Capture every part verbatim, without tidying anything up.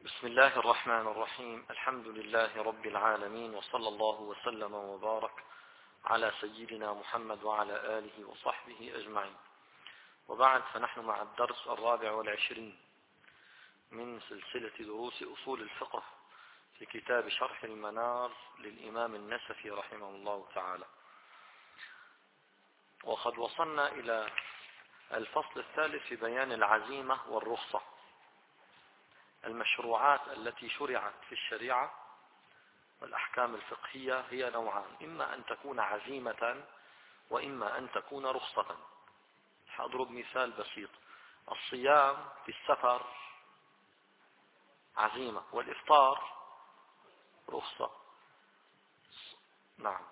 بسم الله الرحمن الرحيم. الحمد لله رب العالمين، وصلى الله وسلم وبارك على سيدنا محمد وعلى آله وصحبه أجمعين. وبعد، فنحن مع الدرس الرابع والعشرين من سلسلة دروس أصول الفقه في كتاب شرح المنار للإمام النسفي رحمه الله تعالى. وقد وصلنا إلى الفصل الثالث في بيان العزيمة والرخصة. المشروعات التي شرعت في الشريعة والأحكام الفقهية هي نوعان: إما أن تكون عزيمة وإما أن تكون رخصة. سأضرب مثال بسيط: الصيام في السفر عزيمة، والإفطار رخصة. نعم.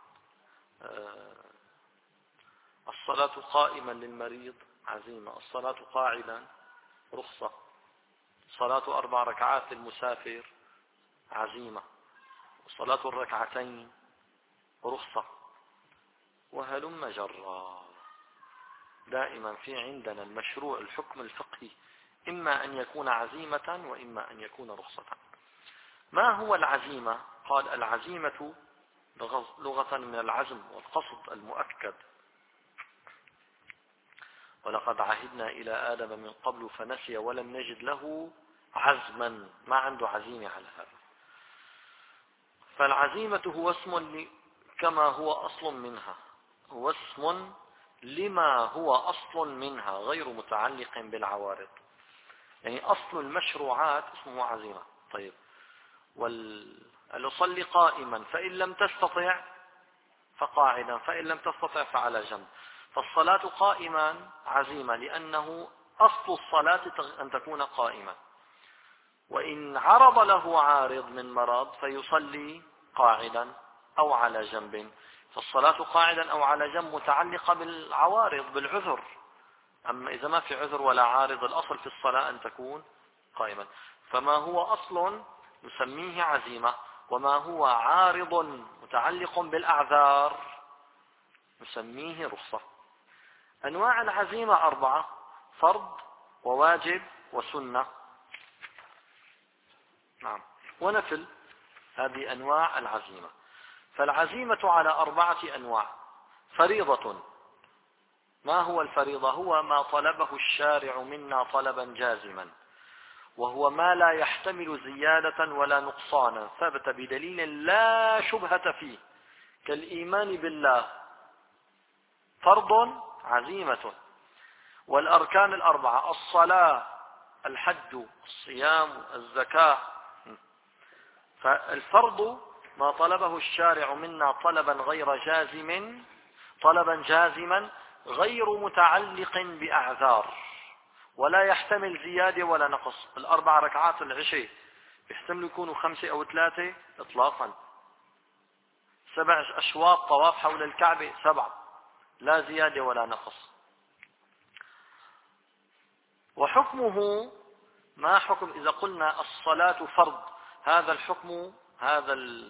الصلاة قائما للمريض عزيمة، الصلاة قاعدا رخصة، صلاة أربع ركعات للمسافر عزيمة، صلاة الركعتين رخصة، وهلم جرا. دائما في عندنا المشروع الحكم الفقهي إما أن يكون عزيمة وإما أن يكون رخصة. ما هو العزيمة؟ قال: العزيمة لغة من العزم والقصد المؤكد. ولقد عهدنا إلى آدم من قبل فنسي ولم نجد له عزما، ما عنده عزيمة على هذا. فالعزيمة هو اسم كما هو أصل منها، هو اسم لما هو أصل منها غير متعلق بالعوارض. يعني أصل المشروعات اسمه عزيمة. طيب، والأصلي قائما، فإن لم تستطع فقاعدا، فإن لم تستطع فعلى جنب. فالصلاة قائما عزيمة لأنه أصل الصلاة أن تكون قائمة، وإن عرض له عارض من مرض فيصلي قاعدا أو على جنب. فالصلاة قاعدا أو على جنب متعلقة بالعوارض، بالعذر. أما إذا ما في عذر ولا عارض، الأصل في الصلاة أن تكون قائما. فما هو أصل نسميه عزيمة، وما هو عارض متعلق بالأعذار نسميه رخصة. أنواع العزيمة أربعة: فرض وواجب وسنة. نعم، ونفل. هذه أنواع العزيمة. فالعزيمة على أربعة أنواع: فريضة. ما هو الفريضة؟ هو ما طلبه الشارع منا طلبا جازما، وهو ما لا يحتمل زيادة ولا نقصانا، ثبت بدليل لا شبهة فيه، كالإيمان بالله، فرض عزيمة. والأركان الأربعة: الصلاة، الحج، الصيام، الزكاة. فالفرض ما طلبه الشارع منا طلبا غير جازم، طلبا جازما غير متعلق بأعذار، ولا يحتمل زيادة ولا نقص. الأربع ركعات العشاء يحتمل يكونوا خمسة أو ثلاثة إطلاقا. سبع أشواط طواف حول الكعبة سبع، لا زيادة ولا نقص. وحكمه ما حكم إذا قلنا الصلاة فرض؟ هذا الحكم، هذا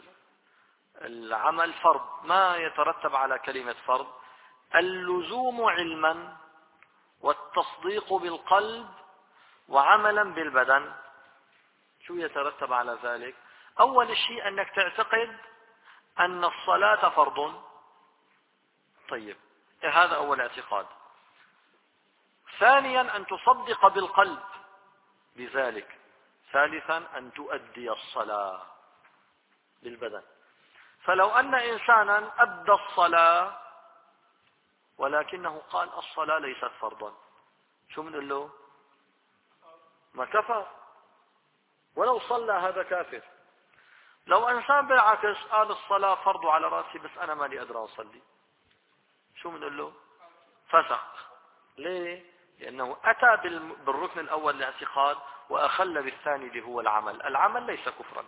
العمل فرض. ما يترتب على كلمة فرض؟ اللزوم علما، والتصديق بالقلب، وعملا بالبدن. شو يترتب على ذلك؟ أول شيء أنك تعتقد أن الصلاة فرض. طيب، هذا أول اعتقاد. ثانيا أن تصدق بالقلب بذلك. ثالثا أن تؤدي الصلاة بالبدن. فلو أن إنسانا أدى الصلاة ولكنه قال الصلاة ليست فرضا، شو بنقول له؟ ما كفر، ولو صلى هذا كافر. لو إنسان بالعكس قال الصلاة فرض على رأسي بس أنا مالي أدرى أصلي، شو بنقول له؟ فسق. ليه؟ لأنه أتى بالركن الأول الاعتقاد وأخل بالثاني اللي هو العمل. العمل ليس كفرا.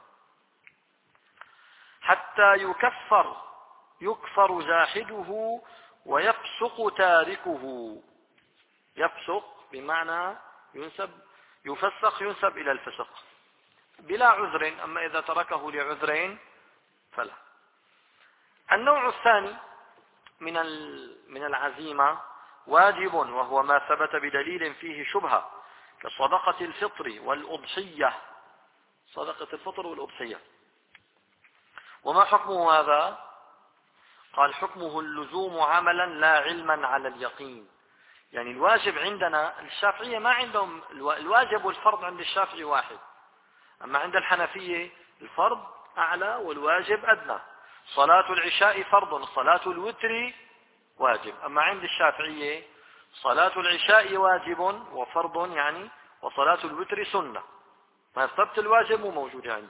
حتى يكفر يكفر جاحده ويفسق تاركه. يفسق بمعنى ينسب، يفسق ينسب إلى الفسق بلا عذر، أما إذا تركه لعذرين فلا. النوع الثاني من من العزيمة واجب، وهو ما ثبت بدليل فيه شبهة، كصدقة الفطر والأضحية. صدقة الفطر والأضحية. وما حكمه هذا؟ قال حكمه اللزوم عملا لا علما على اليقين. يعني الواجب عندنا الشافعية ما عندهم الواجب والفرض، عند الشافعي واحد، أما عند الحنفية الفرض أعلى والواجب أدنى. صلاة العشاء فرض، صلاة الوتر واجب. أما عند الشافعية صلاة العشاء واجب وفرض يعني، وصلاة الوتر سنة. ما ثبت الواجب مو موجود عنده.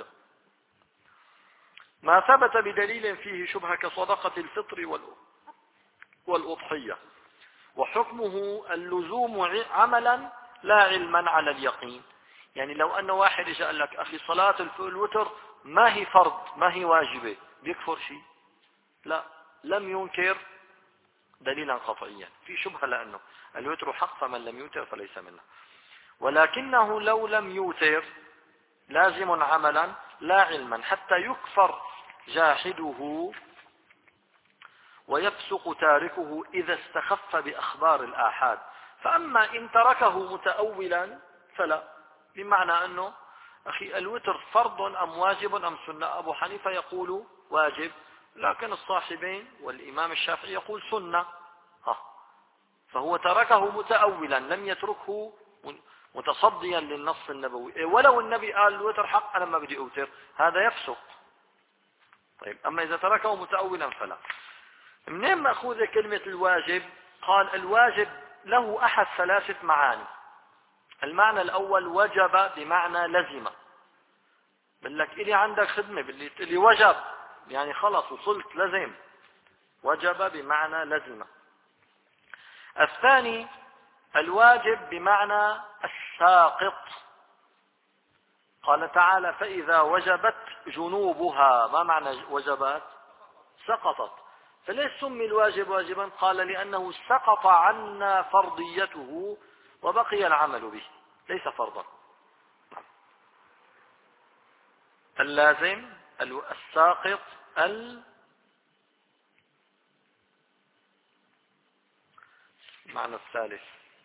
ما ثبت بدليل فيه شبهة كصدقة الفطر والأضحية. وحكمه اللزوم عملا لا علما على اليقين. يعني لو أن واحد جاء لك أخي صلاة الوتر ما هي فرض ما هي واجبة، بيكفر شيء؟ لا، لم ينكر دليلا قطعيا، في شبهة لأنه الوتر حق فمن لم يوتر فليس منه. ولكنه لو لم يوتر لازم عملا لا علما حتى يكفر جاحده ويفسق تاركه إذا استخف بأخبار الآحاد. فأما إن تركه متأولا فلا، بمعنى أنه أخي الوتر فرض أم واجب أم سنة؟ أبو حنيفة يقول واجب، لكن الصاحبين والإمام الشافعي يقول سنة، فهو تركه متأولا لم يتركه متصديا للنص النبوي. ولو النبي قال الوتر حق أنا ما بدي أوتر، هذا يفسق. طيب أما إذا تركه متأولا فلا. منين مأخوذة كلمة الواجب؟ قال الواجب له أحد ثلاثة معاني. المعنى الأول وجب بمعنى لزم، بقول لك إلي عندك خدمة باللي تقولي وجب يعني خلص وصلت لزم، وجب بمعنى لزم. الثاني الواجب بمعنى الساقط، قال تعالى فإذا وجبت جنوبها. ما معنى وجبت؟ سقطت. فليش سمي الواجب واجبا؟ قال لأنه سقط عنا فرضيته وبقي العمل به، ليس فرضا. اللازم الساقط ال معنى الثالث،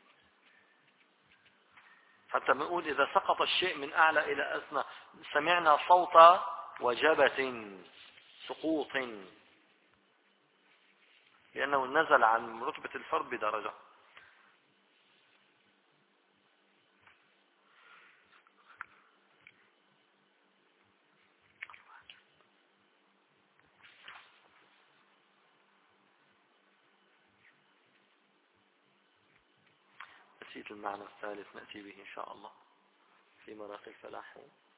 حتى بنقول إذا سقط الشيء من أعلى إلى أسفل سمعنا صوت وجبة سقوط، لأنه نزل عن رتبة الفرد بدرجة. نسيت المعنى الثالث، نأتي به إن شاء الله في مراقي الفلاح.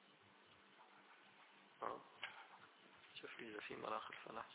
آه. شوف إذا في مراقي الفلاح.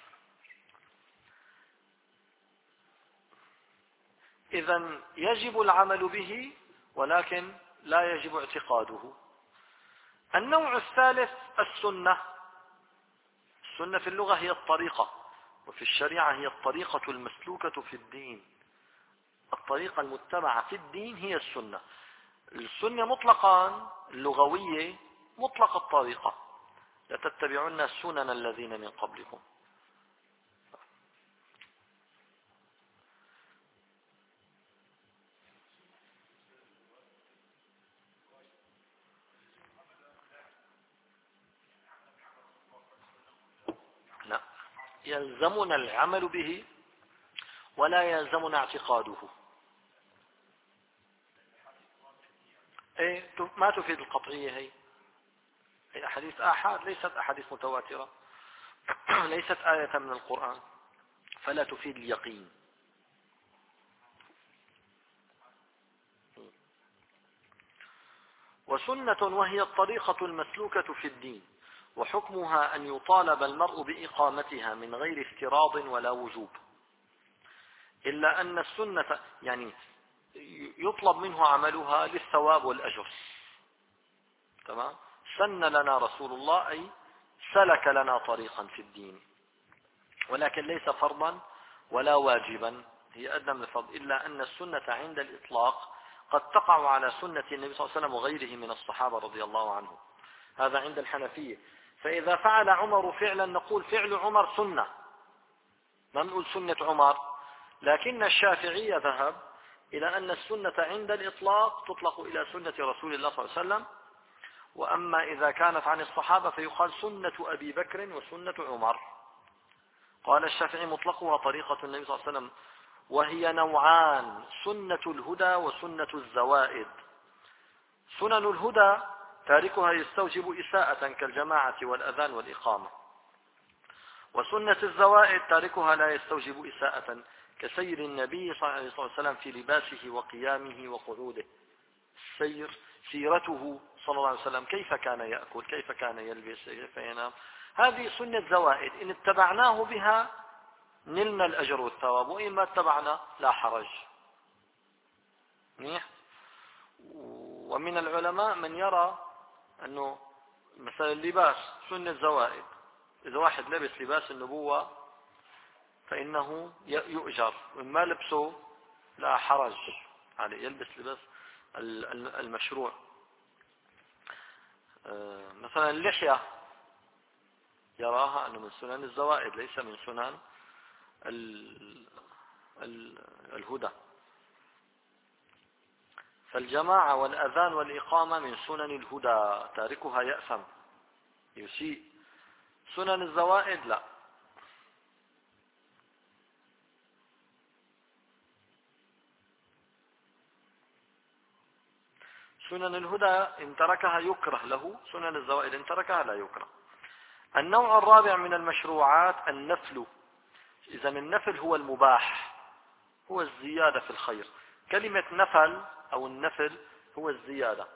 إذن يجب العمل به ولكن لا يجب اعتقاده. النوع الثالث السنة. السنة في اللغة هي الطريقة، وفي الشريعة هي الطريقة المسلوكة في الدين. الطريقة المتبعة في الدين هي السنة. السنة مطلقا اللغوية مطلق الطريقة، لتتبعون سنن الذين من قبلكم. لا، يلزمنا العمل به ولا يلزمنا اعتقاده. ايه ما تفيد القطعية هي، هي أحاديث آحاد ليست أحاديث متواترة، ليست آية من القرآن، فلا تفيد اليقين. وسنة وهي الطريقة المسلوكة في الدين، وحكمها أن يطالب المرء بإقامتها من غير افتراض ولا وجوب، إلا أن السنة يعني يطلب منه عملها للثواب والأجر. تمام؟ سن لنا رسول الله أي سلك لنا طريقا في الدين، ولكن ليس فرضا ولا واجبا، هي أدنى من الفرض. إلا أن السنة عند الإطلاق قد تقع على سنة النبي صلى الله عليه وسلم وغيره من الصحابة رضي الله عنهم. هذا عند الحنفية. فإذا فعل عمر فعلا نقول فعل عمر سنة، ما نقول سنة عمر. لكن الشافعية ذهب إلى أن السنة عند الإطلاق تطلق إلى سنة رسول الله صلى الله عليه وسلم، وأما إذا كانت عن الصحابة فيقال سنة أبي بكر وسنة عمر. قال الشافعي مطلقها طريقة النبي صلى الله عليه وسلم، وهي نوعان: سنة الهدى وسنة الزوائد. سنن الهدى تاركها يستوجب إساءة كالجماعة والأذان والإقامة، وسنة الزوائد تاركها لا يستوجب إساءة كسير النبي صلى الله عليه وسلم في لباسه وقيامه وقعوده. السير سيرته صلى الله عليه وسلم، كيف كان يأكل، كيف كان يلبس، كيف ينام. هذه سنة زوائد، إن اتبعناه بها نلنا الأجر والثواب، وإن ما اتبعنا لا حرج. ومن العلماء من يرى أنه مثلا اللباس سنة زوائد، إذا واحد لبس لباس النبوة فإنه يؤجر، وما لبسه لا حرج عليه، يلبس لباس المشروع. مثلا اللحية يراها أنه من سنن الزوائد ليس من سنن الهدى. فالجماعة والأذان والإقامة من سنن الهدى، تاركها يأثم يسيء. سنن الزوائد لا. سنن الهدى إن تركها يكره له، سنن الزوائد إن تركها لا يكره. النوع الرابع من المشروعات النفل. إذا النفل هو المباح، هو الزيادة في الخير. كلمة نفل أو النفل هو الزيادة.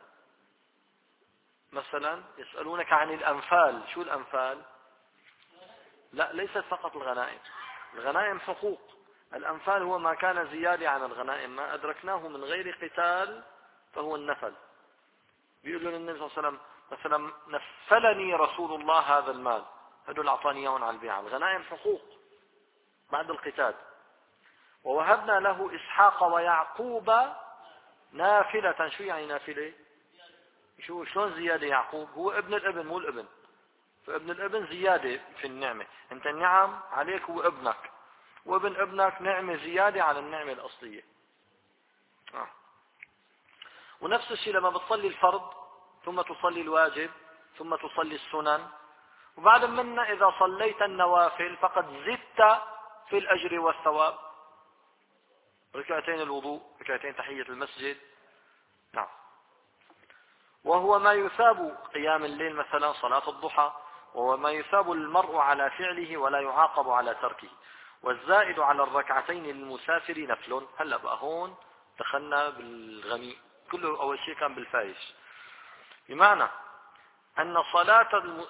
مثلا يسألونك عن الأنفال، شو الأنفال؟ لا، ليست فقط الغنائم، الغنائم حقوق. الأنفال هو ما كان زيادة عن الغنائم، ما أدركناه من غير قتال فهو النفل. بيقول لنا النبي صلى الله عليه وسلم مثلا نفلني رسول الله هذا المال، هدول أعطاني إياهم على البيعة. الغنائم حقوق بعد القتال. ووهبنا له إسحاق ويعقوب نافلة. شو يعني نافلة؟ شو شلون زيادة؟ يعقوب هو ابن الابن مو الابن، فابن الابن زيادة في النعمة. انت النعم عليك هو ابنك، وابن ابنك نعمة زيادة على النعمة الأصلية. آه. ونفس الشيء لما بتصلي الفرض ثم تصلي الواجب ثم تصلي السنن، وبعد منا إذا صليت النوافل فقد زدت في الأجر والثواب. ركعتين الوضوء، ركعتين تحية المسجد. نعم. وهو ما يثاب قيام الليل، مثلا صلاة الضحى، وهو ما يثاب المرء على فعله ولا يعاقب على تركه. والزائد على الركعتين للمسافر نفل. هلا بقى هون دخلنا بالغني، كله أول شيء كان بالفايش، بمعنى أن صلاة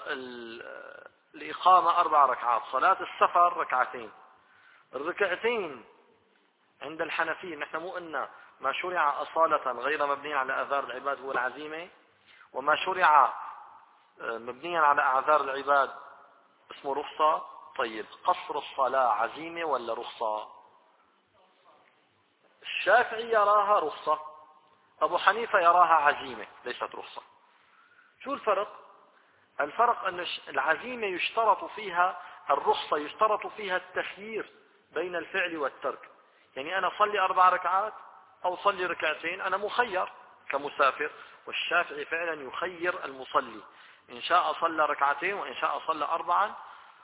الإقامة أربع ركعات، صلاة السفر ركعتين. الركعتين عند الحنفية، نحن مو قلنا ما شرع أصالة غير مبني على أعذار العباد هو العزيمة، وما شرع مبنيا على أعذار العباد اسمه رخصة. طيب قصر الصلاة عزيمة ولا رخصة؟ الشافعي يراها رخصة، أبو حنيفة يراها عزيمة ليست رخصة. شو الفرق؟ الفرق أن العزيمة يشترط فيها، الرخصة يشترط فيها التخيير بين الفعل والترك. يعني أنا صلي أربع ركعات أو صلي ركعتين، أنا مخير كمسافر. والشافعي فعلا يخير المصلي، إن شاء صلى ركعتين وإن شاء صلى أربعا،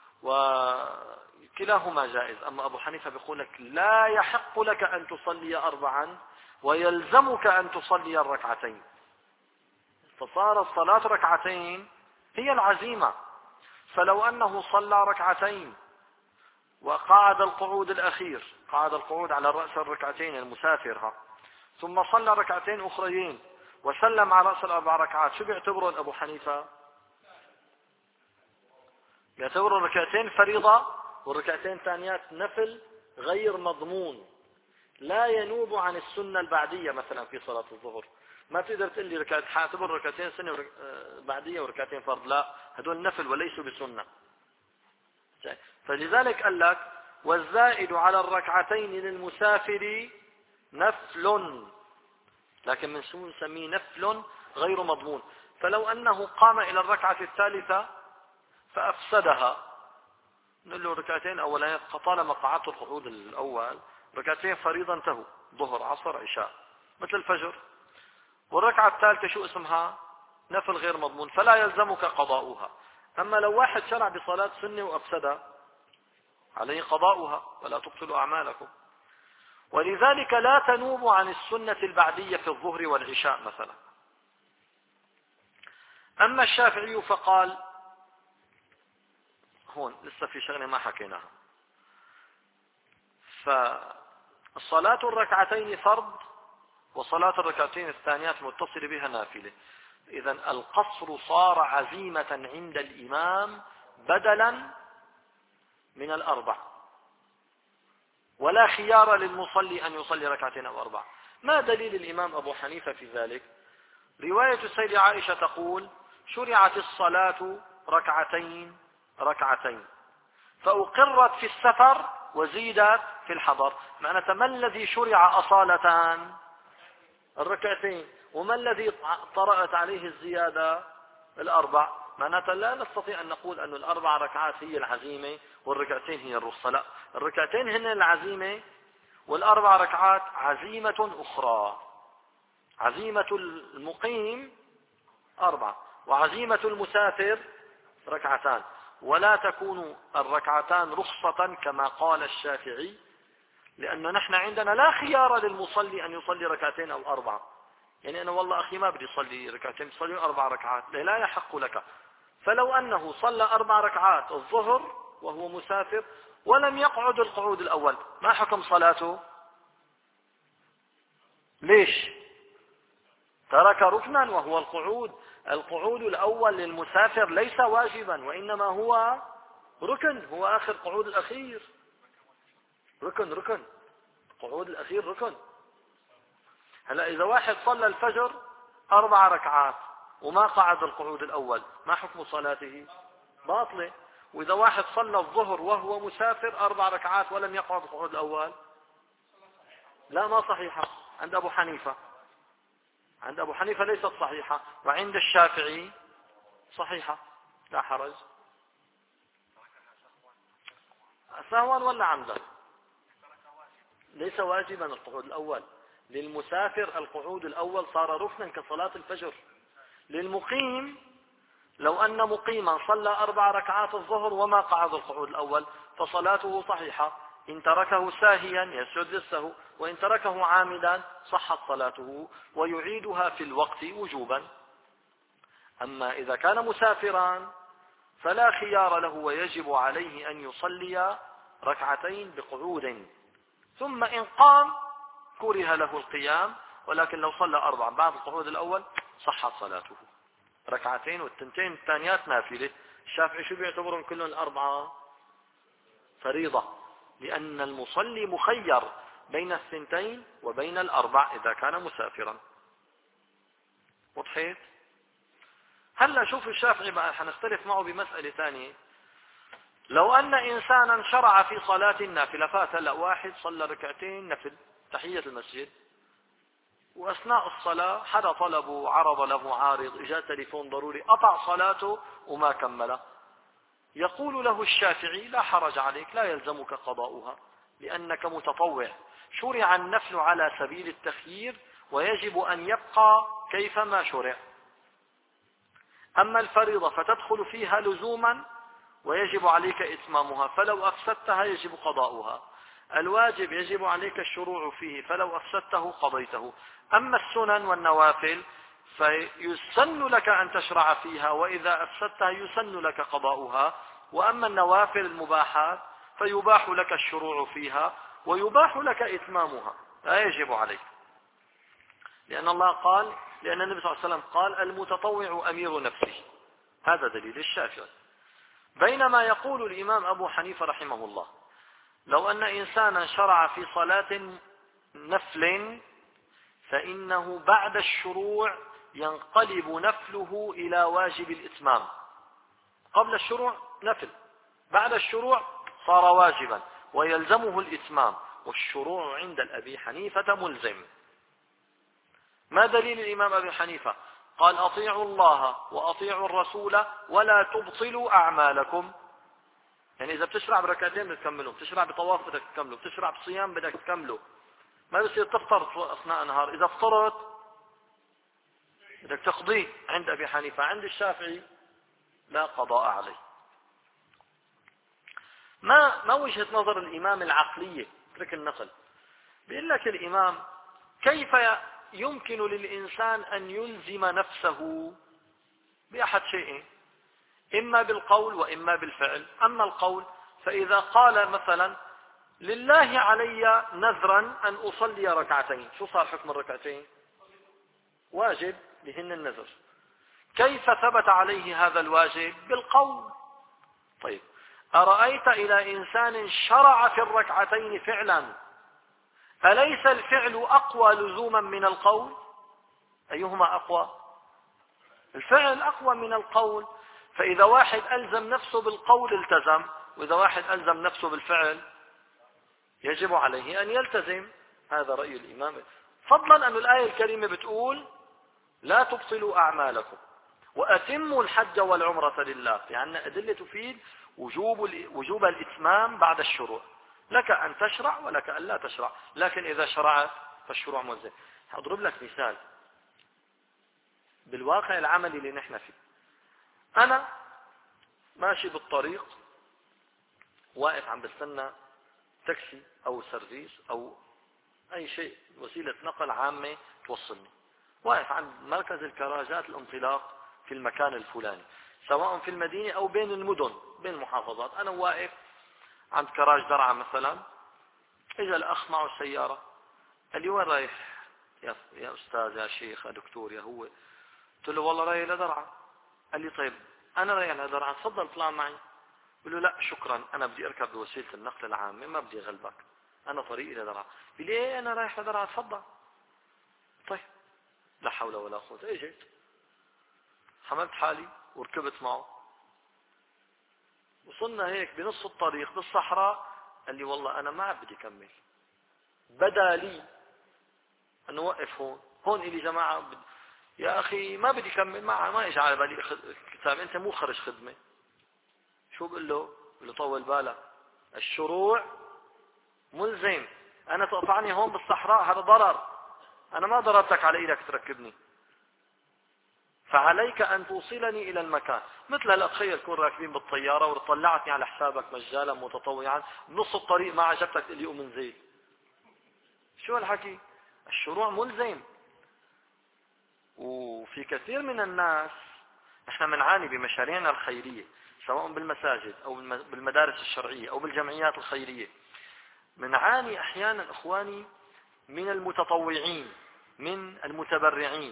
وكلاهما جائز. أما أبو حنيفة بيقول لك لا يحق لك أن تصلي أربعا ويلزمك أن تصلي الركعتين. فصار الصلاة ركعتين هي العزيمة. فلو أنه صلى ركعتين وقعد القعود الأخير، قعد القعود على رأس الركعتين المسافر، ثم صلى ركعتين أخريين وسلم على رأس الأربع ركعات، شو بيعتبرون أبو حنيفة؟ بيعتبروا الركعتين فريضة والركعتين الثانيات نفل غير مضمون، لا ينوب عن السنة البعدية. مثلا في صلاة الظهر ما تقدر تقول لي ركعت حاعتبر ركعتين سنة بعدية وركعتين فرض، لا، هدول نفل وليسوا بسنة. فلذلك قال لك والزائد على الركعتين للمسافر نفل، لكن من سنة نسميه نفل غير مضمون. فلو أنه قام إلى الركعة الثالثة فأفسدها، نقول له ركعتين أولا طالما قعدت القعود الأول، ركعتين فريضة انتهوا، ظهر عصر عشاء مثل الفجر. والركعة الثالثة شو اسمها؟ نفل غير مضمون فلا يلزمك قضاؤها. أما لو واحد شرع بصلاة سنة وأفسدها عليه قضاؤها ولا تبطلوا أعمالكم. ولذلك لا تنوب عن السنة البعدية في الظهر والعشاء مثلا. أما الشافعي فقال، هون لسه في شغلة ما حكيناها، فالصلاة الركعتين فرض وصلاة الركعتين الثانيات المتصلة بها نافلة. إذن القصر صار عزيمة عند الإمام بدلا من الأربع، ولا خيار للمصلي أن يصلي ركعتين أو أربع. ما دليل الإمام أبو حنيفة في ذلك؟ رواية السيدة عائشة تقول: شرعت الصلاة ركعتين ركعتين فأقرت في السفر وزيدت في الحضر. معناته ما الذي شرع أصالتان؟ الركعتين. وما الذي طرأت عليه الزيادة؟ الأربع. معناته لا نستطيع أن نقول أن الأربع ركعات هي العزيمة والركعتين هي الرخصة. لا، الركعتين هن العزيمة والأربع ركعات عزيمة أخرى. عزيمة المقيم أربعة وعزيمة المسافر ركعتان، ولا تكون الركعتان رخصة كما قال الشافعي، لأن نحن عندنا لا خيار للمصلي أن يصلي ركعتين أو أربعة. يعني أنا والله أخي ما بدي أصلي ركعتين، بصلي أربع ركعات، لا يحق لك. فلو أنه صلى أربع ركعات الظهر وهو مسافر ولم يقعد القعود الأول، ما حكم صلاته؟ ليش؟ ترك ركنا وهو القعود. القعود الأول للمسافر ليس واجبا وإنما هو ركن، هو آخر قعود الأخير. ركن ركن قعود الأخير ركن. هلا إذا واحد صلى الفجر أربع ركعات وما قعد القعود الأول، ما حكم صلاته؟ باطلة. وإذا واحد صلى الظهر وهو مسافر أربع ركعات ولم يقعد القعود الأول، لا ما صحيحة عند أبو حنيفة. عند أبو حنيفة ليست صحيحة، وعند الشافعي صحيحة لا حرج. سهوا ولا عمدا؟ ليس واجبا القعود الأول. للمسافر القعود الأول صار ركنا كصلاة الفجر. للمقيم لو أن مقيما صلى أربع ركعات الظهر وما قعد القعود الأول فصلاته صحيحة. إن تركه ساهيا يسجد للسهو، وإن تركه عامدا صحت صلاته ويعيدها في الوقت وجوبا. أما إذا كان مسافرا فلا خيار له ويجب عليه أن يصلي ركعتين بقعود، ثم إن قام كره له القيام، ولكن لو صلى أربع بعد القعود الأول صحت صلاته. ركعتين والتنتين الثانيات نافلة. الشافعي شو بيعتبرون كلهم الأربعة؟ فريضة، لأن المصلي مخير بين الثنتين وبين الأربع إذا كان مسافرا. وضحيت؟ هلا شوف الشافعي بقى حنختلف معه بمسألة ثانية. لو أن إنسانا شرع في صلاة النافلة، فات هلا واحد صلى ركعتين نفل تحية المسجد، وأثناء الصلاة حدا طلبه، عرض له عارض، إجا تليفون ضروري، قطع صلاته وما كمل. يقول له الشافعي: لا حرج عليك، لا يلزمك قضاؤها لأنك متطوع. شرع النفل على سبيل التخيير ويجب أن يبقى كيفما شرع. أما الفريضة فتدخل فيها لزوما ويجب عليك إتمامها، فلو أفسدتها يجب قضاؤها. الواجب يجب عليك الشروع فيه، فلو أفسدته قضيته. أما السنن والنوافل فيسن لك أن تشرع فيها، وإذا أفسدتها يسن لك قضاؤها. وأما النوافل المباحات فيباح لك الشروع فيها ويباح لك إتمامها، لا يجب عليك. لأن الله قال، لأن النبي صلى الله عليه وسلم قال: المتطوع أمير نفسه. هذا دليل الشافعي. بينما يقول الإمام أبو حنيفة رحمه الله: لو أن إنسانا شرع في صلاة نفل فإنه بعد الشروع ينقلب نفله إلى واجب الإتمام. قبل الشروع نفل، بعد الشروع صار واجبا ويلزمه الإتمام، والشروع عند الأبي حنيفة ملزم. ما دليل الإمام أبي حنيفة؟ قال: أطيعوا الله وأطيعوا الرسول ولا تبطلوا أعمالكم. يعني إذا بتشرع بركعتين بدك تكمله، بتشرع بطواف بدك تكمله، بتشرع بصيام بدك تكمله. ما بصير تفطر أثناء النهار. إذا فطرت بدك تقضيه عند أبي حنيفة. عند الشافعي لا قضاء عليه. ما ما وجهة نظر الإمام العقلية؟ اترك النقل. بيقول لك الإمام كيف يمكن للإنسان أن يلزم نفسه بأحد شيئين، إما بالقول وإما بالفعل. أما القول فإذا قال مثلا لله علي نذرا أن أصلي ركعتين، شو صار حكم الركعتين؟ واجب بهن النذر. كيف ثبت عليه هذا الواجب؟ بالقول. طيب أرأيت إلى إنسان شرع في الركعتين فعلا، أليس الفعل أقوى لزوما من القول؟ أيهما أقوى؟ الفعل أقوى من القول. فإذا واحد ألزم نفسه بالقول التزم، وإذا واحد ألزم نفسه بالفعل يجب عليه أن يلتزم. هذا رأي الإمام، فضلا أن الآية الكريمة بتقول لا تبطلوا أعمالكم وأتموا الحج والعمرة لله، يعني أدلة تفيد وجوب وجوب الإتمام بعد الشروع. لك أن تشرع ولك أن لا تشرع، لكن إذا شرعت فالشروع ملزم. أضرب لك مثال بالواقع العملي اللي نحن فيه. أنا ماشي بالطريق، واقف عم بستنى تاكسي أو سيرفيس أو أي شيء وسيلة نقل عامة توصلني، واقف عند مركز الكراجات الانطلاق في المكان الفلاني، سواء في المدينة أو بين المدن بين المحافظات. أنا واقف عند كراج درعا مثلا، إجا الأخ معه السيارة، قال لي وين رايح يا يا أستاذ يا شيخ يا دكتور يا هو؟ قلت له والله رايح لدرعا. قال لي طيب أنا رايح لدرعا، تفضل اطلع معي. قل له لا شكرا، أنا بدي أركب بوسيلة النقل العامة، ما بدي أغلبك، أنا طريقي لدرعا. قال لي إيه أنا رايح لدرعا، تفضل. طيب لا حول ولا قوة. اجيت حملت حالي وركبت معه، وصلنا هيك بنص الطريق بالصحراء، قال لي والله أنا ما بدي أكمل، بدا لي أن نوقف هون. هون إلي جماعة بد... يا أخي ما بدي أكمل، ما ما إجى على بالي كتاب، أنت مو خرج خدمة. شو بقول له؟ بقول له طول بالك، الشروع ملزم. أنا تقطعني هون بالصحراء هذا ضرر، أنا ما ضربتك على إيدك تركبني، فعليك أن توصلني إلى المكان. مثل هلا تخيل كون راكبين بالطيارة وطلعتني على حسابك مجالا متطوعا، بنص الطريق ما عجبتك تقول لي قوم انزل. شو هالحكي؟ الشروع ملزم. وفي كثير من الناس نحن بنعاني بمشاريعنا الخيرية، سواء بالمساجد أو بالمدارس الشرعية أو بالجمعيات الخيرية، بنعاني أحيانا إخواني من المتطوعين من المتبرعين.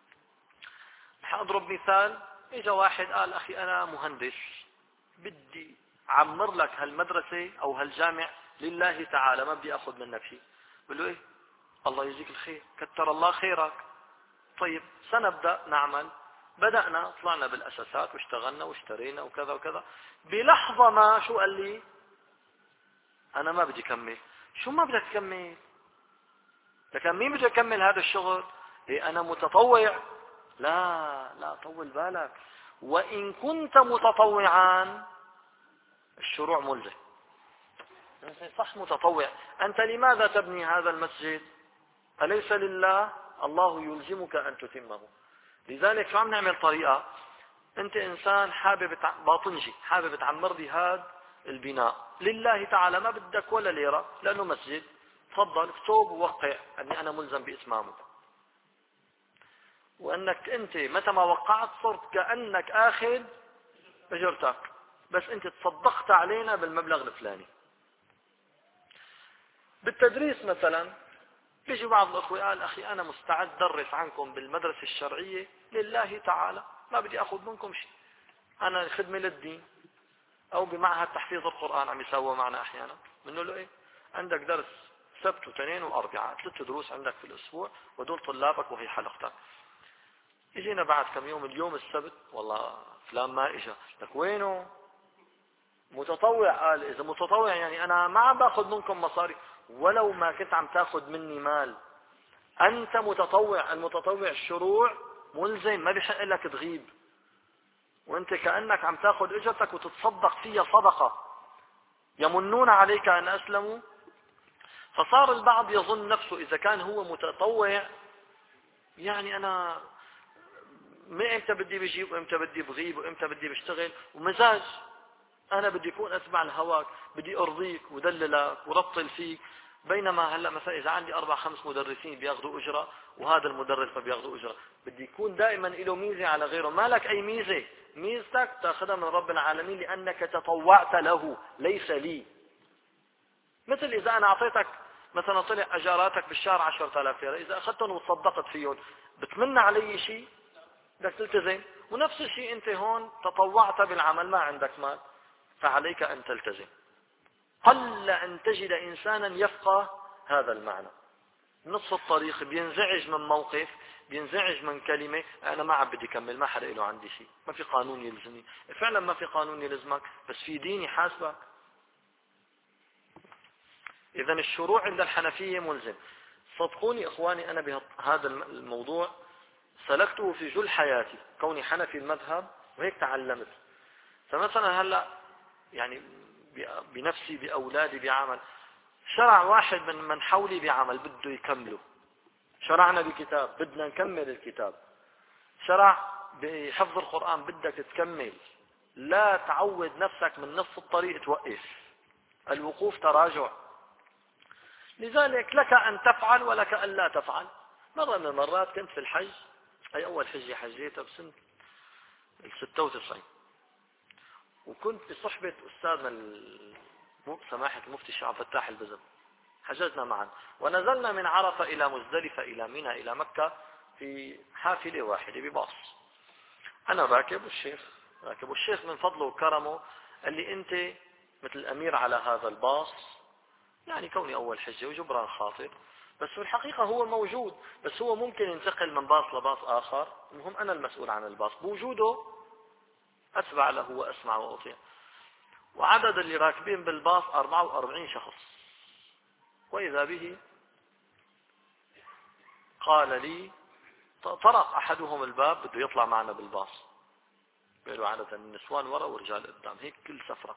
حأضرب مثال، إجا واحد قال أخي أنا مهندس بدي عمر لك هالمدرسة أو هالجامع لله تعالى، ما بدي أخذ منك شيء. بقول له إيه؟ الله يجزيك الخير، كتر الله خيرك. طيب سنبدأ نعمل. بدأنا طلعنا بالأساسات واشتغلنا واشترينا وكذا وكذا. بلحظة ما شو قال لي؟ أنا ما بدي أكمل. شو ما بدك تكمل؟ لكن مين بده يكمل هذا الشغل؟ إيه أنا متطوع. لا لا طول بالك، وإن كنت متطوعا الشروع ملزم. صح متطوع، أنت لماذا تبني هذا المسجد؟ أليس لله؟ الله يلزمك أن تتمه. لذلك شو عم نعمل طريقة؟ أنت إنسان حابب باطنجي، حابب تعمر لي هذا البناء لله تعالى، ما بدك ولا ليرة لأنه مسجد، تفضل اكتب ووقع أني أنا ملزم بإتمامه. وأنك أنت متى ما وقعت صرت كأنك آخذ أجرتك، بس أنت تصدقت علينا بالمبلغ الفلاني. بالتدريس مثلا بيجي بعض الأخوة قال أخي أنا مستعد درس عنكم بالمدرسة الشرعية لله تعالى، ما بدي أخذ منكم شيء، أنا خدمة للدين. أو بمعهد تحفيظ القرآن عم يسوى معنا أحيانا، بنقول له إيه عندك درس سبت واثنين وأربعاء، ثلاث دروس عندك في الأسبوع ودول طلابك وهي حلقتك. اجينا بعد كم يوم اليوم السبت والله فلان ما اجا، لك وينه؟ متطوع. قال اذا متطوع يعني انا ما عم باخذ منكم مصاري، ولو ما كنت عم تاخذ مني مال انت متطوع. المتطوع الشروع ملزم، ما بيحق لك تغيب، وانت كأنك عم تاخذ اجرتك وتتصدق فيها صدقة. يمنون عليك ان اسلموا. فصار البعض يظن نفسه اذا كان هو متطوع يعني انا ما امتى بدي بجيب وامتى بدي بغيب وامتى بدي بشتغل ومزاج. انا بدي اكون اتبع لهواك، بدي ارضيك ودللك ورطل فيك. بينما هلا مثلا اذا عندي اربع خمس مدرسين بياخذوا اجره وهذا المدرس ما بياخذوا اجره، بدي يكون دائما له ميزه على غيره. ما لك اي ميزه، ميزتك تاخذها من رب العالمين لانك تطوعت له ليس لي. مثل اذا انا اعطيتك مثلا طلع اجاراتك بالشهر عشرة آلاف ليره، اذا اخذتهم وتصدقت فيهم بتمنى علي شيء؟ بدك تلتزم. ونفس الشيء انت هون تطوعت بالعمل، ما عندك مال فعليك ان تلتزم. قل ان تجد انسانا يفقه هذا المعنى. نصف الطريق بينزعج من موقف، بينزعج من كلمة، انا ما عم بدي اكمل، ما حدا له عندي شيء، ما في قانون يلزمني. فعلا ما في قانون يلزمك، بس في دين يحاسبك. اذا الشروع عند الحنفية ملزم. صدقوني اخواني، انا بهذا الموضوع سلكته في جل حياتي، كوني حنفي المذهب وهيك تعلمت. فمثلا هلا يعني بنفسي باولادي بعمل، شرع واحد من من حولي بعمل بده يكمله، شرعنا بكتاب بدنا نكمل الكتاب، شرع بحفظ القرآن بدك تكمل، لا تعود نفسك من نصف الطريق توقف. الوقوف تراجع. لذلك لك أن تفعل ولك أن لا تفعل. مرة من المرات كنت في الحج، أي أول حجة حجيتها بسنة الستة وتسعين، وكنت بصحبة أستاذنا سماحة المفتي الشيخ عبد الفتاح البزم، حججنا معا ونزلنا من عرفة إلى مزدلفة إلى منى إلى مكة في حافلة واحدة بباص. أنا راكب والشيخ راكب، والشيخ من فضله وكرمه قال لي أنت مثل الأمير على هذا الباص، يعني كوني أول حجة وجبران خاطر، بس في الحقيقة هو موجود، بس هو ممكن ينتقل من باص لباص آخر، المهم أنا المسؤول عن الباص، بوجوده أتبع له وأسمع وأطيع. وعدد اللي راكبين بالباص أربعة وأربعين شخص، وإذا به قال لي، طرق أحدهم الباب بده يطلع معنا بالباص، بيقولوا عادة النسوان ورا ورجال قدام، هيك كل سفرة.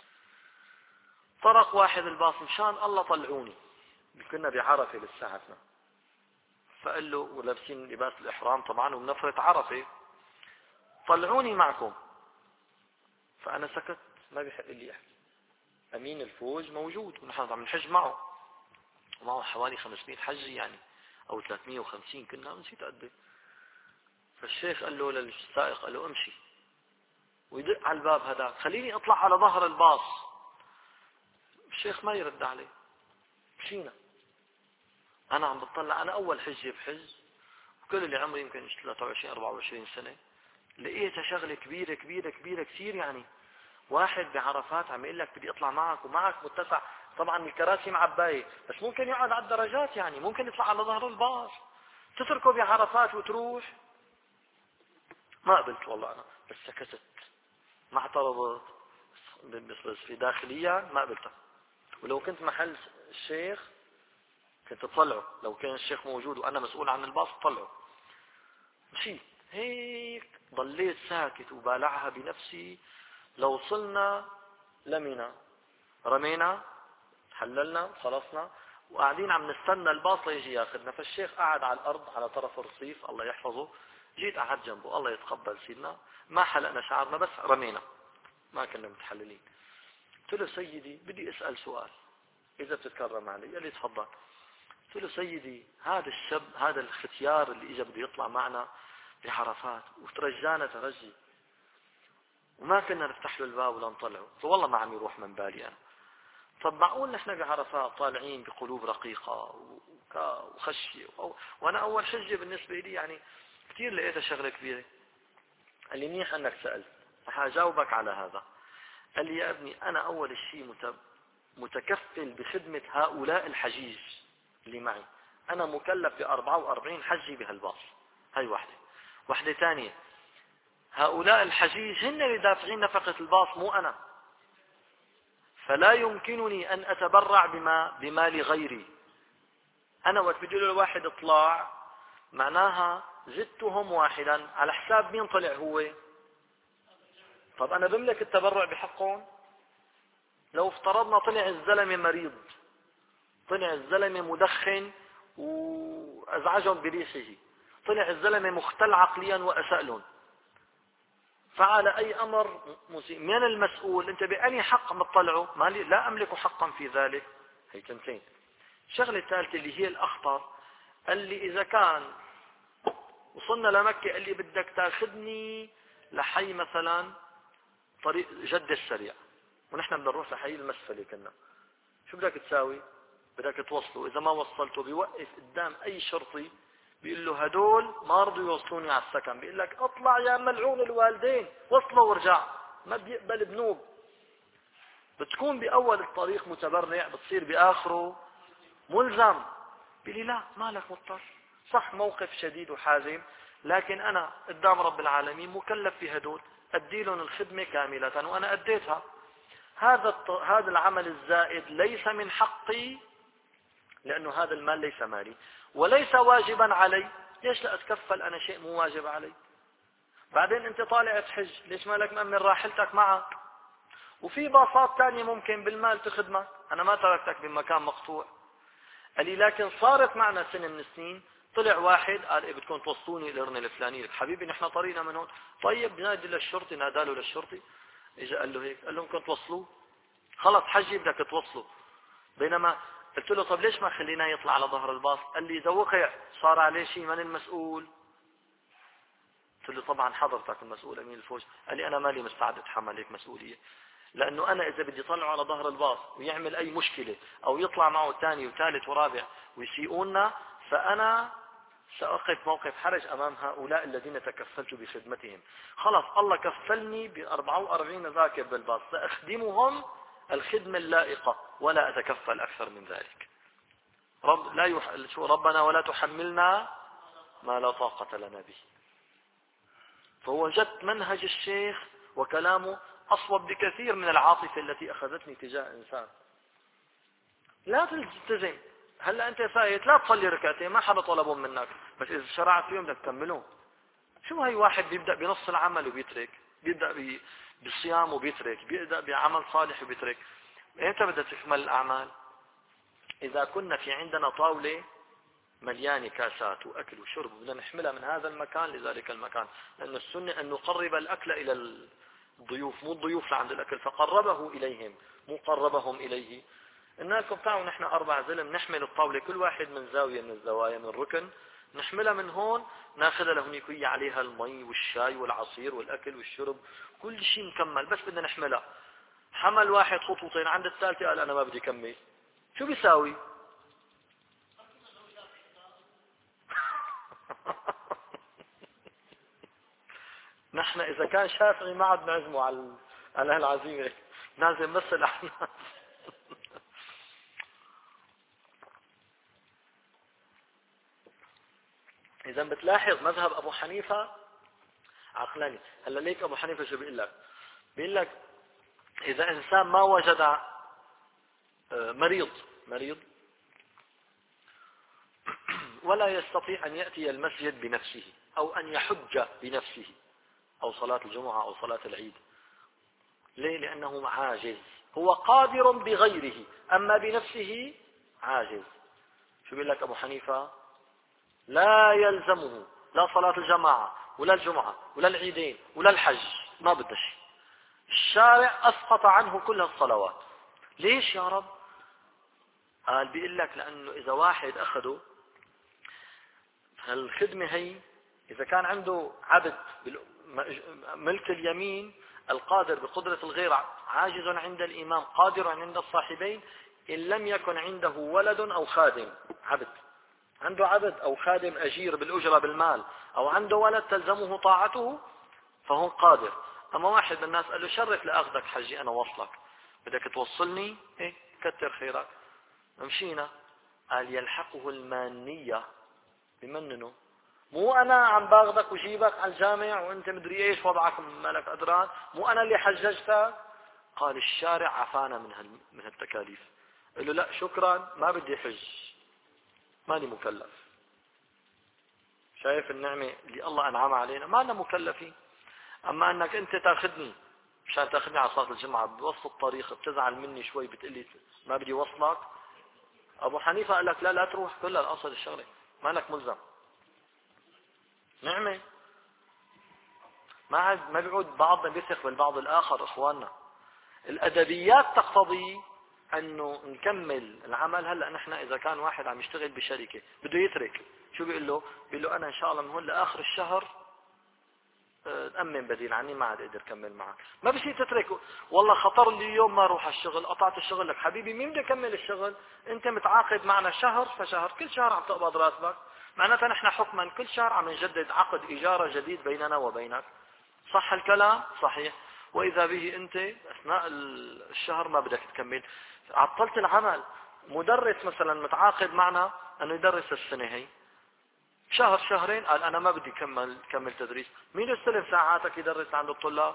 طرق واحد الباص، مشان الله طلعوني، كنا بعرفة لساعتنا، فقال له ولابسين لباس الإحرام طبعا ومنفرة عرفة، طلعوني معكم. فأنا سكت، ما بيحق لي أحكي. أمين الفوج موجود ونحن عم نحج معه، ومعه حوالي خمسمائة حجي يعني أو ثلاثمائة وخمسين كنا، نسيت قد ايه. فالشيخ قال له للسائق، قال له امشي، ويدق على الباب هذاك، خليني اطلع على ظهر الباص. الشيخ ما يرد عليه. مشينا. انا عم بطلع، انا اول حجة بحج، وكل اللي عمري يمكن ثلاثة وعشرين أربعة وعشرين سنة، لقيتها شغلة كبيرة كبيرة كبيرة كثير. يعني واحد بعرفات عم يقول لك بدي اطلع معك، ومعك متسع، طبعا الكراسي معباية، بس ممكن يقعد على الدرجات، يعني ممكن يطلع على ظهر الباص، تتركه بعرفات وتروح. ما قبلت والله انا، بس سكتت، ما اعترضت، بس في داخليا ما قبلتها. ولو كنت محل الشيخ كنت اطلعه، لو كان الشيخ موجود وانا مسؤول عن الباص طلعه. مشيت هيك، ضليت ساكت وبالعها بنفسي. لو وصلنا لمنا، رمينا، حللنا، خلصنا، وقاعدين عم نستنى الباص ليجي ياخذنا. فالشيخ قاعد على الارض على طرف الرصيف، الله يحفظه، جيت قعدت جنبه، الله يتقبل سيدنا، ما حلقنا شعرنا بس رمينا، ما كنا متحللين. قلت له سيدي بدي اسال سؤال اذا بتتكرم علي. قال لي تفضل. قلت له سيدي، هذا الشاب، هذا الختيار اللي اجى بده يطلع معنا بعرفات وترجانا ترجي، وما كنا نفتح له الباب ولا نطلعه، فوالله ما عم يروح من بالي انا. طب معقول نحن بعرفات طالعين بقلوب رقيقة وخشية، وانا اول حجة بالنسبة لي يعني كثير لقيتها شغلة كبيرة. قال لي منيح انك سألت، رح اجاوبك على هذا. قال لي يا ابني، انا اول شيء متكفل بخدمة هؤلاء الحجيج اللي معي، انا مكلف ب أربعة وأربعين حجي بهالباص. هاي واحدة. واحدة ثانية، هؤلاء الحجيج هن اللي دافعين نفقة الباص مو انا، فلا يمكنني ان اتبرع بما بمال غيري. انا وقت بدي له الواحد اطلاع، معناها زدتهم واحدا على حساب مين طلع هو. طب انا بملك التبرع بحقهم. لو افترضنا طلع الزلمة مريض، طلع الزلمة مدخن وازعجهم بريحه، طلع الزلمة مختل عقليا وأسأل، فعل أي أمر مسيء، من المسؤول؟ أنت بأي حق مطلعه؟ ما لي، لا أملك حقا في ذلك. هي تنتين. الشغلة الثالثة اللي هي الأخطر، قال لي إذا كان وصلنا لمكة قال لي بدك تاخذني لحي مثلا طريق جدة السريع، ونحن بدنا نروح لحي المسفلة كنا، شو بدك تساوي؟ بدك توصله. إذا ما وصلته بيوقف قدام أي شرطي بيقول له هدول ما رضوا يوصلوني على السكن، بيقول لك اطلع يا ملعون الوالدين وصلوا وارجع، ما بيقبل بنوب. بتكون بأول الطريق متبرع، بتصير بآخره ملزم. بيقول لي لا مالك مضطر، صح موقف شديد وحازم، لكن أنا قدام رب العالمين مكلف في هدول، أدي لهم الخدمة كاملة وأنا أديتها. هذا هذا العمل الزائد ليس من حقي، لأنه هذا المال ليس مالي وليس واجبا علي. ليش لا أتكفل أنا شيء مو واجب علي؟ بعدين أنت طالع تحج، ليش مالك مأمن راحلتك معك؟ وفي باصات تانية ممكن بالمال تخدمك، أنا ما تركتك بمكان مقطوع. قال لي لكن صارت معنا سنة من السنين، طلع واحد قال إيه بدكم توصلوني القرن الفلاني، حبيبي نحن طريقنا من هون. طيب نادي للشرطي، ناداله للشرطي، اجى قال له هيك، قال لهم كنت توصلوه، خلص حجي بدك توصله. بينما قلت له طب ليش ما خليناه يطلع على ظهر الباص؟ قال لي إذا وقع صار عليه شيء من المسؤول؟ قلت له طبعا حضرتك المسؤول أمين الفوج. قال لي أنا مالي مستعد أتحمل هيك مسؤولية، لأنه أنا إذا بدي طلعه على ظهر الباص ويعمل أي مشكلة أو يطلع معه ثاني وثالث ورابع ويسيئونا، فأنا سأقف موقف حرج أمام هؤلاء الذين تكفلت بخدمتهم. خلاص الله كفلني ب أربعة وأربعين ذاكر بالباص، سأخدمهم الخدمة اللائقة ولا أتكفل أكثر من ذلك. رب لا يح... شو ربنا ولا تحملنا ما لا طاقة لنا به. فهو جد منهج الشيخ وكلامه أصوب بكثير من العاطفة التي أخذتني تجاه إنسان. لا تلتزم، هلا أنت فايت لا تصلي ركعتين ما حدا طلبهم منك، بس إذا شرعت فيهم بدك تكملهم. شو هي واحد بيبدأ بنص العمل وبيترك، بيبدأ بالصيام وبيترك، بيبدأ بعمل صالح وبيترك. إمتى بدها تكمل الأعمال؟ إذا كنا في عندنا طاولة مليانة كاسات وأكل وشرب بدنا نحملها من هذا المكان لذلك المكان، لأن السنة أن نقرب الأكل إلى الضيوف، مو الضيوف لعند الأكل، فقربه إليهم مو قربهم إليه. الناس بتاعوا نحن أربع زلم نحمل الطاولة كل واحد من زاوية من الزوايا من ركن، نحملها من هون ناخذها لهونيك وهي عليها المي والشاي والعصير والأكل والشرب كل شيء مكمل، بس بدنا نحملها. حمل واحد خطوتين عند الثالثة قال أنا ما بدي كمل، شو بيساوي؟ نحن إذا كان شافعي ما عاد نعزمه على على هالعزيمة، نازل بس الأحناف. إذا بتلاحظ مذهب أبو حنيفة عقلاني. هلا ليك أبو حنيفة شو بيقول لك؟ بيقول لك إذا إنسان ما وجد مريض مريض ولا يستطيع أن يأتي المسجد بنفسه أو أن يحج بنفسه أو صلاة الجمعة أو صلاة العيد، ليه؟ لأنه عاجز، هو قادر بغيره أما بنفسه عاجز. شو بيقول لك أبو حنيفة؟ لا يلزمه لا صلاة الجماعة ولا الجمعة ولا العيدين ولا الحج، ما بدش. الشارع أسقط عنه كل الصلوات. ليش يا رب؟ قال بيقول لك لأنه إذا واحد أخذه هالخدمة هي، إذا كان عنده عبد ملك اليمين القادر بقدرة الغير عاجز عند الإمام قادر عند الصاحبين، إن لم يكن عنده ولد أو خادم، عبد عنده عبد أو خادم أجير بالأجرة بالمال أو عنده ولد تلزمه طاعته فهو قادر. أما واحد من الناس قال له شرف لأخذك حجي أنا وصلك، بدك توصلني؟ إيه كتر خيرك. مشينا. قال يلحقه المانية، بمننه، مو أنا عم باخذك وجيبك على الجامع وأنت مدري إيش وضعك مالك أدران، مو أنا اللي حججتك. قال الشارع عفانا من من هالتكاليف. قال له لا شكرا ما بدي حج، ماني مكلف. شايف النعمة اللي الله أنعم علينا، ما أنا مكلفين. أما أنك أنت تأخذني مشان تأخذني على صلاة الجمعة بوسط الطريق بتزعل مني شوي بتقلي ما بدي وصلك. أبو حنيفة قال لك لا لا تروح كلها الأصل الشغلة، ما لك ملزم. نعمة. ما عاد ما بيعود بعضنا بيثق بالبعض الآخر إخواننا. الأدبيات تقتضي أنه نكمل العمل. هلأ نحن إذا كان واحد عم يشتغل بشركة بده يترك، شو بيقول له؟ بيقول له أنا إن شاء الله من هون لآخر الشهر تأمن بديل عني، ما عاد أقدر أكمل معك. ما بصير تترك. والله خطر لي يوم ما أروح الشغل، قطعت الشغل. لك حبيبي مين بده يكمل الشغل؟ أنت متعاقد معنا شهر فشهر، كل شهر عم تقبض راتبك. معناتها نحن حكما كل شهر عم نجدد عقد إيجار جديد بيننا وبينك. صح الكلام؟ صحيح. وإذا به أنت أثناء الشهر ما بدك تكمل، عطلت العمل. مدرس مثلا متعاقد معنا أنه يدرس السنة هي، شهر شهرين قال أنا ما بدي كمل كمل تدريس. مين يستلم ساعاتك يدرس عند الطلاب؟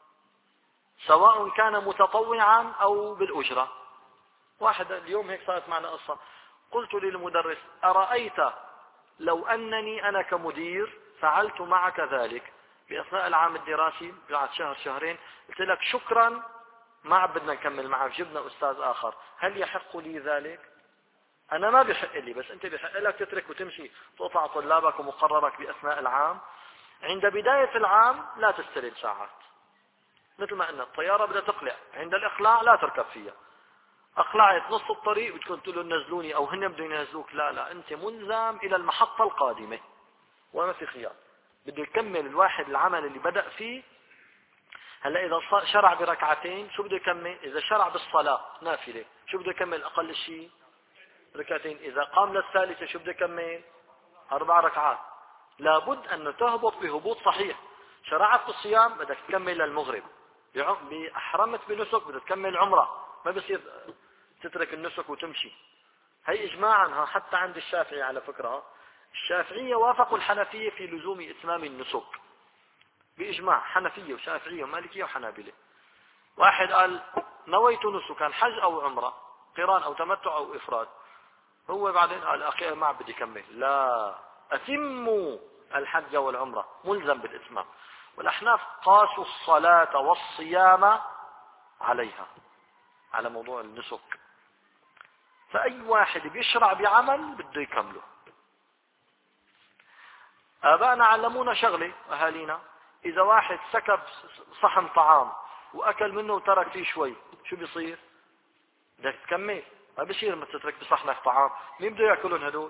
سواء كان متطوعا أو بالأجرة. واحد اليوم هيك صارت معنا قصة، قلت للمدرس أرأيت لو أنني أنا كمدير فعلت معك ذلك بأثناء العام الدراسي بعد شهر شهرين، قلت لك شكرا ما عاد بدنا نكمل معك، جبنا أستاذ آخر، هل يحق لي ذلك؟ أنا ما بيحق لي، بس أنت بيحق لك تترك وتمشي تقطع طلابك ومقررك بأثناء العام. عند بداية العام لا تستلم ساعات، مثل ما قلنا الطيارة بدها تقلع، عند الإقلاع لا تركب فيها. أقلعت نص الطريق بتكون تقول له نزلوني أو هن بدهم ينزلوك، لا لا أنت ملزم إلى المحطة القادمة وما في خيار. بده يكمل الواحد العمل اللي بدأ فيه. هلا إذا شرع بركعتين شو بده يكمل؟ إذا شرع بالصلاة نافلة شو بده يكمل؟ أقل شيء ركعتين. إذا قام للثالثة شو بده يكمل؟ أربع ركعات. لابد أن تهبط بهبوط صحيح. شرعت بالصيام بدك تكمل للمغرب، بأحرمت بنسك بدك تكمل عمرة، ما بصير تترك النسك وتمشي. هي إجماعا ها حتى عند الشافعي على فكرة، الشافعية وافقوا الحنفية في لزوم إتمام النسك بإجماع، حنفية وشافعية ومالكية وحنابلة. واحد قال نويت نسكا حج أو عمرة، قران أو تمتع أو إفراد، هو بعدين قال أخي ما بدي كمل، لا أتموا الحج والعمرة، ملزم بالإتمام. والأحناف قاسوا الصلاة والصيام عليها، على موضوع النسك. فأي واحد بيشرع بعمل بده يكمله. آبائنا علمونا شغلة أهالينا، إذا واحد سكب صحن طعام وأكل منه وترك فيه شوي شو بيصير؟ بدك تكمل، ما بيصير ما تترك بصحنك طعام، مين بده يأكلون هدول؟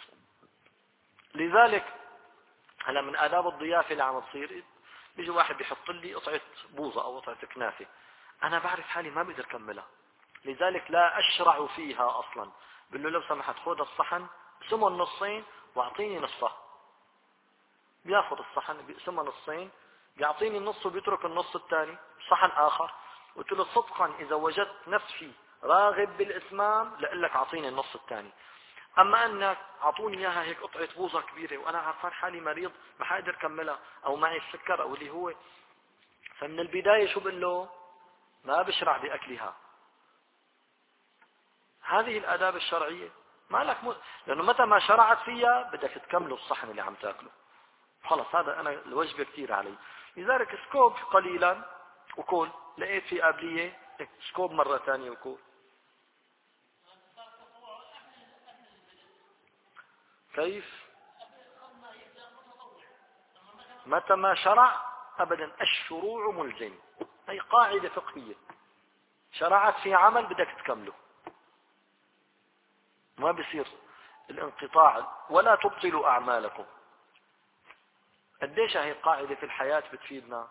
لذلك هلا من آداب الضيافة اللي عم تصير، بيجي واحد بيحط لي قطعة بوظة أو قطعة كنافة، أنا بعرف حالي ما بقدر أكملها، لذلك لا أشرع فيها أصلا. بقول له لو سمحت خذ الصحن اقسمه النصين واعطيني نصه. بياخذ الصحن بيقسمها نصين، بيعطيني النص وبيترك النص الثاني صحن آخر. قلت له صدقا إذا وجدت نفسي راغب بالإتمام لأقول لك أعطيني النص الثاني. أما أنك أعطوني إياها هيك قطعة بوظة كبيرة وأنا عارفان حالي مريض ما حقدر كملها أو معي السكر أو اللي هو، فمن البداية شو بقول له؟ ما بشرع بأكلها. هذه الآداب الشرعية ما لك م... لأنه متى ما شرعت فيها بدك تكمله الصحن اللي عم تاكله. خلص هذا أنا الوجبة كثير علي، لذلك سكوب قليلا وكل لقيت في قابلية سكوب مرة ثانية وكل. كيف؟ متى ما شرع أبدا الشروع ملزم، هي قاعدة فقهية، شرعت في عمل بدك تكمله، ما بيصير الانقطاع. ولا تبطلوا أعمالكم. قديش هي القاعدة في الحياة بتفيدنا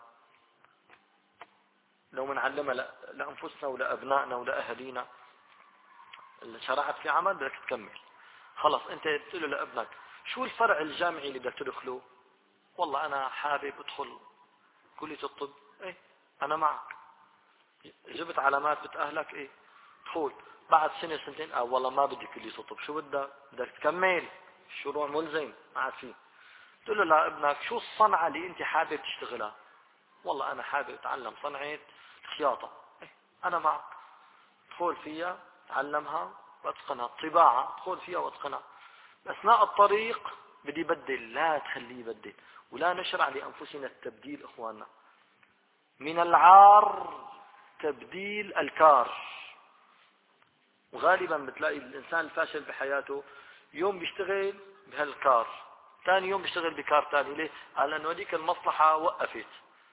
لو منعلمها لأنفسنا ولأبنائنا ولأهلينا. اللي شرعت في عمل بدك تكمل. خلص انت بتقول له لابنك شو الفرع الجامعي اللي بدك تدخله؟ والله انا حابب ادخل كلية الطب. ايه انا معك. جبت علامات بتأهلك، ايه دخول. بعد سنة سنتين اه والله ما بدي كلية الطب، شو بدك؟ بدك تكمل الشروع ملزم ما عاد فيه. تقول له لابنك شو الصنعة اللي انت حابب تشتغلها؟ والله انا حابب اتعلم صنعة خياطة. ايه انا معك، ادخل فيها تعلمها واتقنها. الطباعة ادخل فيها واتقنها. اثناء الطريق بدي بدل، لا تخليه يبدل. ولا نشرع لانفسنا التبديل اخواننا. من العار تبديل الكار. وغالبا بتلاقي الانسان الفاشل بحياته يوم بيشتغل بهالكار، ثاني يوم بيشتغل بكار ثاني. ليه؟ قال لأنه هذيك المصلحة وقفت.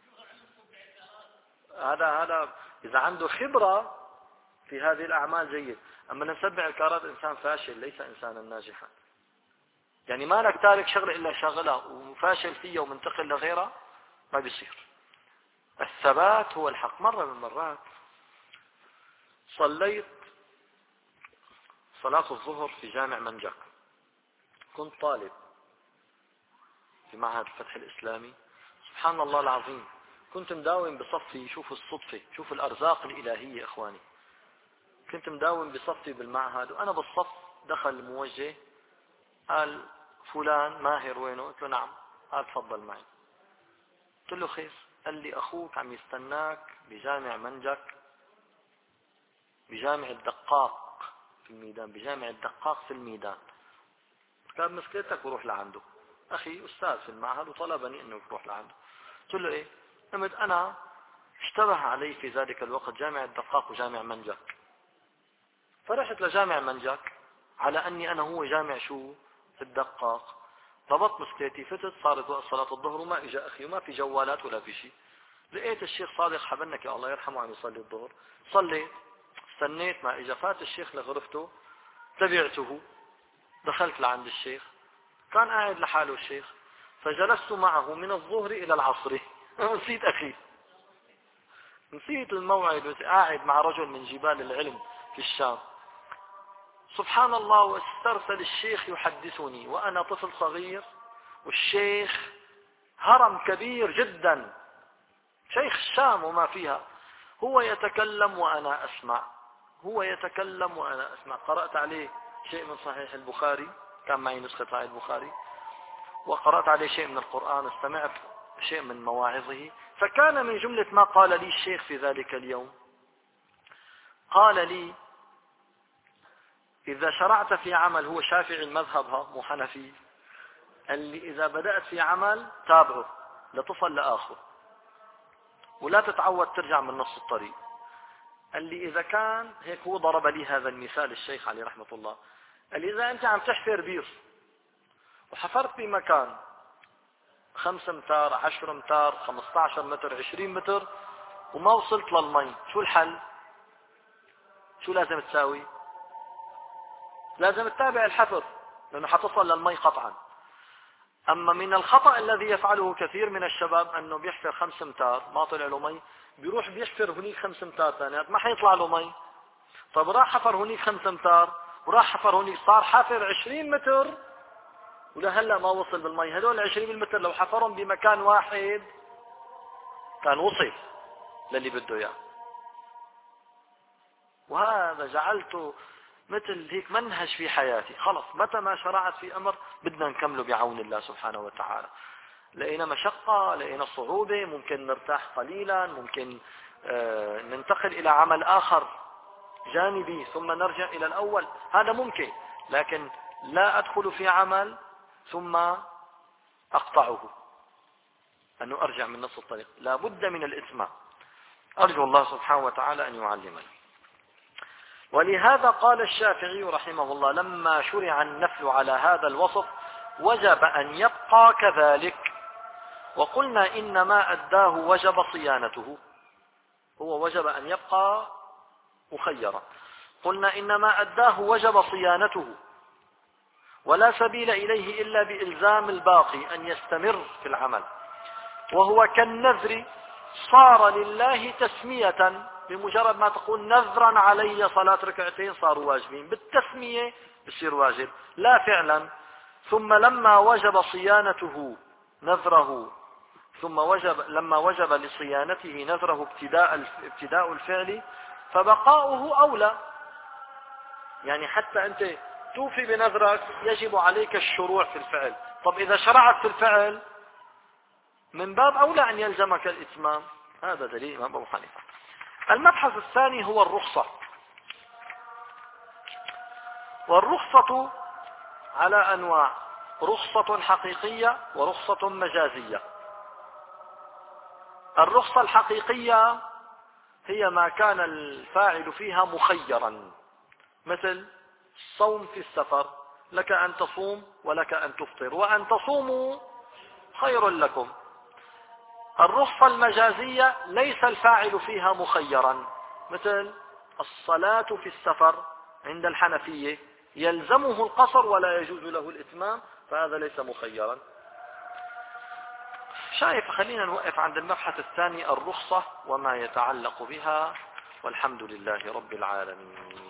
هذا هذا إذا عنده خبرة في هذه الأعمال جيد. أما نسبع الكارات إنسان فاشل ليس إنسانا ناجحا. يعني ما لك تارك شغلة إلا شغلها وفاشل فيها ومنتقل لغيرها، ما بيصير. الثبات هو الحق. مرة من المرات صليت صلاة الظهر في جامع منجك، كنت طالب في معهد الفتح الإسلامي. سبحان الله العظيم، كنت مداوم بصفي. شوفوا الصدفة، شوفوا الأرزاق الإلهية إخواني. كنت مداوم بصفي بالمعهد، وأنا بالصف دخل الموجه قال فلان ماهر وينه؟ قلت له نعم. قال تفضل معي. قلت له خير. قال لي أخوك عم يستناك بجامع منجك، بجامع الدقاق في الميدان، بجامع الدقاق في الميدان. قال مسكتك وروح لعنده. أخي أستاذ في المعهد وطلبني أنه يروح لعنده. قلت له إيه؟ قلت أنا اشتبه علي في ذلك الوقت جامع الدقاق وجامع منجك، فرحت لجامع منجك على أني أنا هو جامع شو الدقاق. ضبطت مسكتي، فتت، صارت وقت صلاة الظهر وما إجا أخي وما في جوالات ولا في شيء. لقيت الشيخ صادق حبنك يا الله يرحمه عم يصلي الظهر. صليت، استنيت ما إجا. فات الشيخ لغرفته، تبعته، دخلت لعند الشيخ. كان قاعد لحاله الشيخ، فجلست معه من الظهر إلى العصر. نسيت أخي، نسيت الموعد، قاعد مع رجل من جبال العلم في الشام. سبحان الله، واسترسل الشيخ يحدثني وأنا طفل صغير، والشيخ هرم كبير جدا، شيخ الشام وما فيها. هو يتكلم وأنا أسمع، هو يتكلم وأنا أسمع. قرأت عليه شيء من صحيح البخاري، كان معي نسخة صحيح البخاري، وقرأت عليه شيء من القرآن، استمعت شيء من مواعظه. فكان من جملة ما قال لي الشيخ في ذلك اليوم، قال لي إذا شرعت في عمل، هو شافعي المذهب ها مو حنفي، قال لي إذا بدأت في عمل تابعه لتصل لآخر، ولا تتعود ترجع من نص الطريق. قال لي إذا كان هيك، هو ضرب لي هذا المثال الشيخ عليه رحمة الله. قال لي إذا أنت عم تحفر بير وحفرت بمكان خمس امتار، عشر امتار، خمسة عشر متر، عشرين متر، وما وصلت للمي، شو الحل؟ شو لازم تساوي؟ لازم تتابع الحفر، لأنه حتصل للمي قطعا. أما من الخطأ الذي يفعله كثير من الشباب أنه بيحفر خمس امتار ما طلع له مي، بيروح بيحفر هنيك خمس امتار ثانيات ما حيطلع له مي. طب راح حفر هنيك خمس امتار وراح حفر هنيك، صار حافر عشرين متر ولهلا ما وصل بالمي. هدول عشرين متر لو حفرهم بمكان واحد كان وصل للي بده اياه. وهذا جعلته مثل هيك منهج في حياتي. خلص متى ما شرعت في أمر بدنا نكمله بعون الله سبحانه وتعالى. لقينا مشقة، لقينا صعوبة، ممكن نرتاح قليلا، ممكن آه ننتقل إلى عمل آخر جانبي ثم نرجع إلى الأول، هذا ممكن. لكن لا أدخل في عمل ثم أقطعه، أنه أرجع من نص الطريق. لا بد من الإتمام. أرجو الله سبحانه وتعالى أن يعلمنا. ولهذا قال الشافعي رحمه الله لما شرع النفل على هذا الوصف وجب أن يبقى كذلك. وقلنا إن ما أداه وجب صيانته، هو وجب أن يبقى مخيرا. قلنا إن ما أداه وجب صيانته، ولا سبيل إليه إلا بإلزام الباقي أن يستمر في العمل. وهو كالنذر، صار لله تسمية، بمجرد ما تقول نذرا علي صلاة ركعتين صاروا واجبين، بالتسمية بصير واجب لا فعلا. ثم لما وجب صيانته نذره، ثم وجب لما وجب لصيانته نذره ابتداء ابتداء الفعل، فبقاؤه أولى. يعني حتى أنت توفي بنذرك يجب عليك الشروع في الفعل. طب إذا شرعت في الفعل من باب أولى أن يلزمك الإتمام. هذا دليل الإمام أبو حنيفة. المبحث الثاني هو الرخصة. والرخصة على أنواع: رخصة حقيقية ورخصة مجازية. الرخصة الحقيقية هي ما كان الفاعل فيها مخيرا، مثل الصوم في السفر، لك أن تصوم ولك أن تفطر، وأن تصوموا خير لكم. الرخصة المجازية ليس الفاعل فيها مخيرا، مثل الصلاة في السفر عند الحنفية يلزمه القصر ولا يجوز له الإتمام، فهذا ليس مخيرا. شايف، خلينا نوقف عند المبحث الثاني، الرخصة وما يتعلق بها، والحمد لله رب العالمين.